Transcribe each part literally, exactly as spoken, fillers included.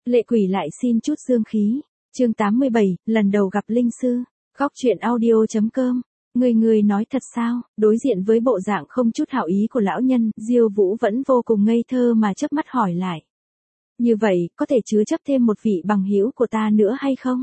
Lệ quỷ lại xin chút dương khí. Chương tám mươi bảy, lần đầu gặp linh sư. Góc truyện audio chấm com. Người người nói thật sao? Đối diện với bộ dạng không chút hảo ý của lão nhân, Diêu Vũ vẫn vô cùng ngây thơ mà chớp mắt hỏi lại. Như vậy, có thể chứa chấp thêm một vị bằng hữu của ta nữa hay không?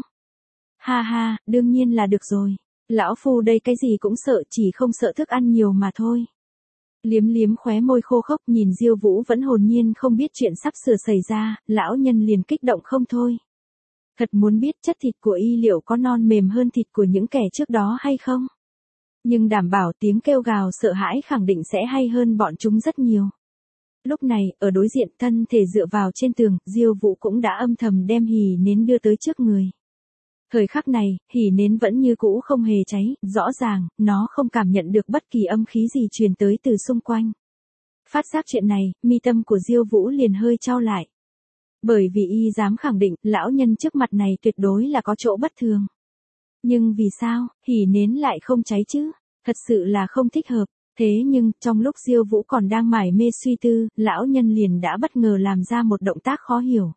Ha ha, đương nhiên là được rồi. Lão phu đây cái gì cũng sợ, chỉ không sợ thức ăn nhiều mà thôi. Liếm liếm khóe môi khô khốc nhìn Diêu Vũ vẫn hồn nhiên không biết chuyện sắp sửa xảy ra, lão nhân liền kích động không thôi. Thật muốn biết chất thịt của y liệu có non mềm hơn thịt của những kẻ trước đó hay không? Nhưng đảm bảo tiếng kêu gào sợ hãi khẳng định sẽ hay hơn bọn chúng rất nhiều. Lúc này, ở đối diện thân thể dựa vào trên tường, Diêu Vũ cũng đã âm thầm đem hỉ nến đưa tới trước người. Thời khắc này, hỉ nến vẫn như cũ không hề cháy, rõ ràng, nó không cảm nhận được bất kỳ âm khí gì truyền tới từ xung quanh. Phát giác chuyện này, mi tâm của Diêu Vũ liền hơi chau lại. Bởi vì y dám khẳng định, lão nhân trước mặt này tuyệt đối là có chỗ bất thường. Nhưng vì sao, hỉ nến lại không cháy chứ? Thật sự là không thích hợp. Thế nhưng, trong lúc Diêu Vũ còn đang mải mê suy tư, lão nhân liền đã bất ngờ làm ra một động tác khó hiểu.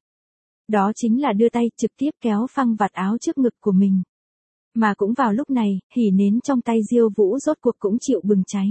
Đó chính là đưa tay trực tiếp kéo phăng vạt áo trước ngực của mình. Mà cũng vào lúc này, hỉ nến trong tay Diêu Vũ rốt cuộc cũng chịu bừng cháy.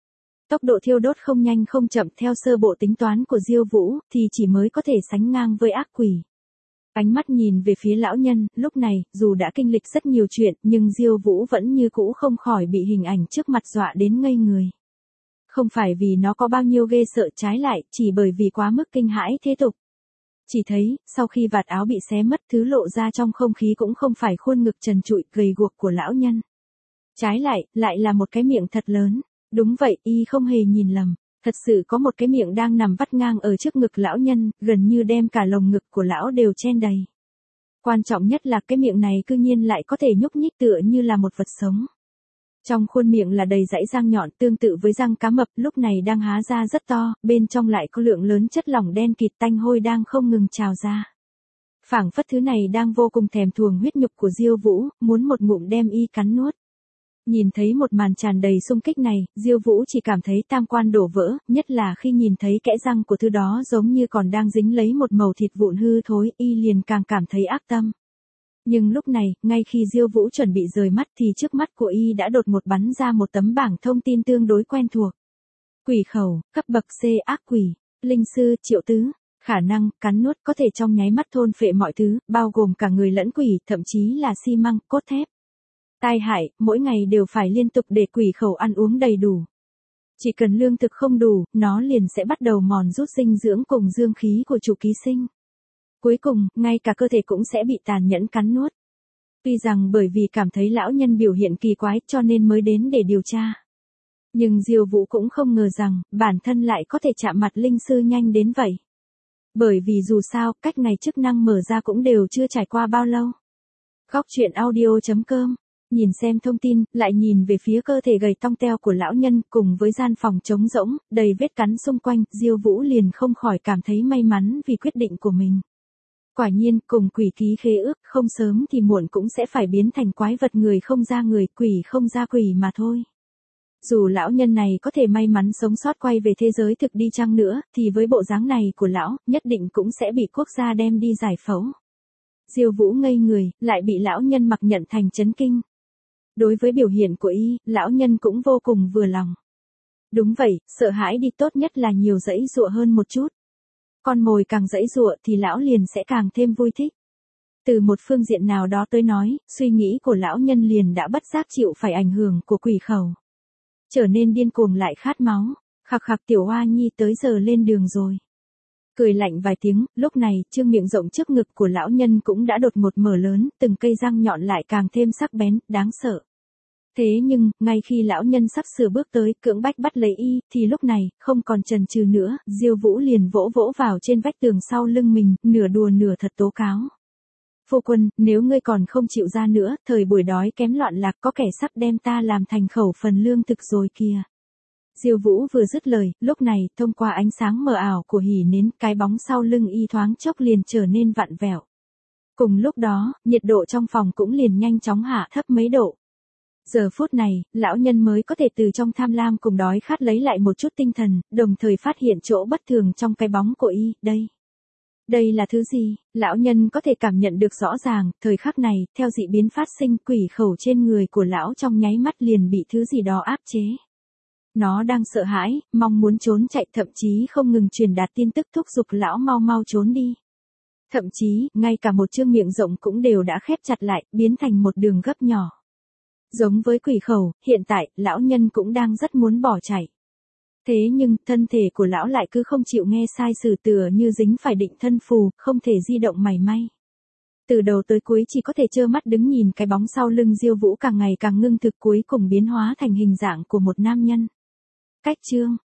Tốc độ thiêu đốt không nhanh không chậm theo sơ bộ tính toán của Diêu Vũ, thì chỉ mới có thể sánh ngang với ác quỷ. Ánh mắt nhìn về phía lão nhân, lúc này, dù đã kinh lịch rất nhiều chuyện, nhưng Diêu Vũ vẫn như cũ không khỏi bị hình ảnh trước mặt dọa đến ngây người. Không phải vì nó có bao nhiêu ghê sợ, trái lại, chỉ bởi vì quá mức kinh hãi thế tục. Chỉ thấy, sau khi vạt áo bị xé mất, thứ lộ ra trong không khí cũng không phải khuôn ngực trần trụi, gầy guộc của lão nhân. Trái lại, lại là một cái miệng thật lớn. Đúng vậy, y không hề nhìn lầm. Thật sự có một cái miệng đang nằm vắt ngang ở trước ngực lão nhân, gần như đem cả lồng ngực của lão đều chen đầy. Quan trọng nhất là cái miệng này cư nhiên lại có thể nhúc nhích tựa như là một vật sống. Trong khuôn miệng là đầy dãy răng nhọn tương tự với răng cá mập, lúc này đang há ra rất to, bên trong lại có lượng lớn chất lỏng đen kịt tanh hôi đang không ngừng trào ra. Phảng phất thứ này đang vô cùng thèm thuồng huyết nhục của Diêu Vũ, muốn một ngụm đem y cắn nuốt. Nhìn thấy một màn tràn đầy xung kích này, Diêu Vũ chỉ cảm thấy tam quan đổ vỡ, nhất là khi nhìn thấy kẽ răng của thứ đó giống như còn đang dính lấy một mẩu thịt vụn hư thối, y liền càng cảm thấy ác tâm. Nhưng lúc này, ngay khi Diêu Vũ chuẩn bị rời mắt thì trước mắt của y đã đột ngột bắn ra một tấm bảng thông tin tương đối quen thuộc. Quỷ khẩu, cấp bậc C ác quỷ, linh sư, triệu tứ, khả năng, cắn nuốt có thể trong nháy mắt thôn phệ mọi thứ, bao gồm cả người lẫn quỷ, thậm chí là xi măng, cốt thép. Tai hại, mỗi ngày đều phải liên tục để quỷ khẩu ăn uống đầy đủ. Chỉ cần lương thực không đủ, nó liền sẽ bắt đầu mòn rút dinh dưỡng cùng dương khí của chủ ký sinh. Cuối cùng, ngay cả cơ thể cũng sẽ bị tàn nhẫn cắn nuốt. Tuy rằng bởi vì cảm thấy lão nhân biểu hiện kỳ quái cho nên mới đến để điều tra. Nhưng Diêu Vũ cũng không ngờ rằng, bản thân lại có thể chạm mặt linh sư nhanh đến vậy. Bởi vì dù sao, cách ngày chức năng mở ra cũng đều chưa trải qua bao lâu. Góc truyện audio chấm com. Nhìn xem thông tin, lại nhìn về phía cơ thể gầy tong teo của lão nhân cùng với gian phòng trống rỗng, đầy vết cắn xung quanh, Diêu Vũ liền không khỏi cảm thấy may mắn vì quyết định của mình. Quả nhiên, cùng quỷ ký khế ước, không sớm thì muộn cũng sẽ phải biến thành quái vật người không ra người, quỷ không ra quỷ mà thôi. Dù lão nhân này có thể may mắn sống sót quay về thế giới thực đi chăng nữa, thì với bộ dáng này của lão, nhất định cũng sẽ bị quốc gia đem đi giải phẫu. Diêu Vũ ngây người, lại bị lão nhân mặc nhận thành chấn kinh. Đối với biểu hiện của y, lão nhân cũng vô cùng vừa lòng. Đúng vậy, sợ hãi đi tốt nhất là nhiều dãy dụa hơn một chút. Con mồi càng dãy dụa thì lão liền sẽ càng thêm vui thích. Từ một phương diện nào đó tới nói, suy nghĩ của lão nhân liền đã bất giác chịu phải ảnh hưởng của quỷ khẩu. Trở nên điên cuồng lại khát máu, khạc khạc tiểu hoa nhi tới giờ lên đường rồi. Cười lạnh vài tiếng, lúc này, trương miệng rộng trước ngực của lão nhân cũng đã đột ngột mở lớn, từng cây răng nhọn lại càng thêm sắc bén, đáng sợ. Thế nhưng, ngay khi lão nhân sắp sửa bước tới, cưỡng bách bắt lấy y, thì lúc này, không còn chần chừ nữa, Diêu Vũ liền vỗ vỗ vào trên vách tường sau lưng mình, nửa đùa nửa thật tố cáo. Phu quân, nếu ngươi còn không chịu ra nữa, thời buổi đói kém loạn lạc có kẻ sắp đem ta làm thành khẩu phần lương thực rồi kìa. Diêu Vũ vừa dứt lời, lúc này, thông qua ánh sáng mờ ảo của hỉ nến, cái bóng sau lưng y thoáng chốc liền trở nên vặn vẹo. Cùng lúc đó, nhiệt độ trong phòng cũng liền nhanh chóng hạ thấp mấy độ. Giờ phút này, lão nhân mới có thể từ trong tham lam cùng đói khát lấy lại một chút tinh thần, đồng thời phát hiện chỗ bất thường trong cái bóng của y, đây. Đây là thứ gì? Lão nhân có thể cảm nhận được rõ ràng, thời khắc này, theo dị biến phát sinh, quỷ khẩu trên người của lão trong nháy mắt liền bị thứ gì đó áp chế. Nó đang sợ hãi, mong muốn trốn chạy, thậm chí không ngừng truyền đạt tin tức thúc giục lão mau mau trốn đi. Thậm chí, ngay cả một chương miệng rộng cũng đều đã khép chặt lại, biến thành một đường gấp nhỏ. Giống với quỷ khẩu, hiện tại, lão nhân cũng đang rất muốn bỏ chạy. Thế nhưng, thân thể của lão lại cứ không chịu nghe sai sử, tựa như dính phải định thân phù, không thể di động mảy may. Từ đầu tới cuối chỉ có thể trơ mắt đứng nhìn cái bóng sau lưng Diêu Vũ càng ngày càng ngưng thực, cuối cùng biến hóa thành hình dạng của một nam nhân. Cách chương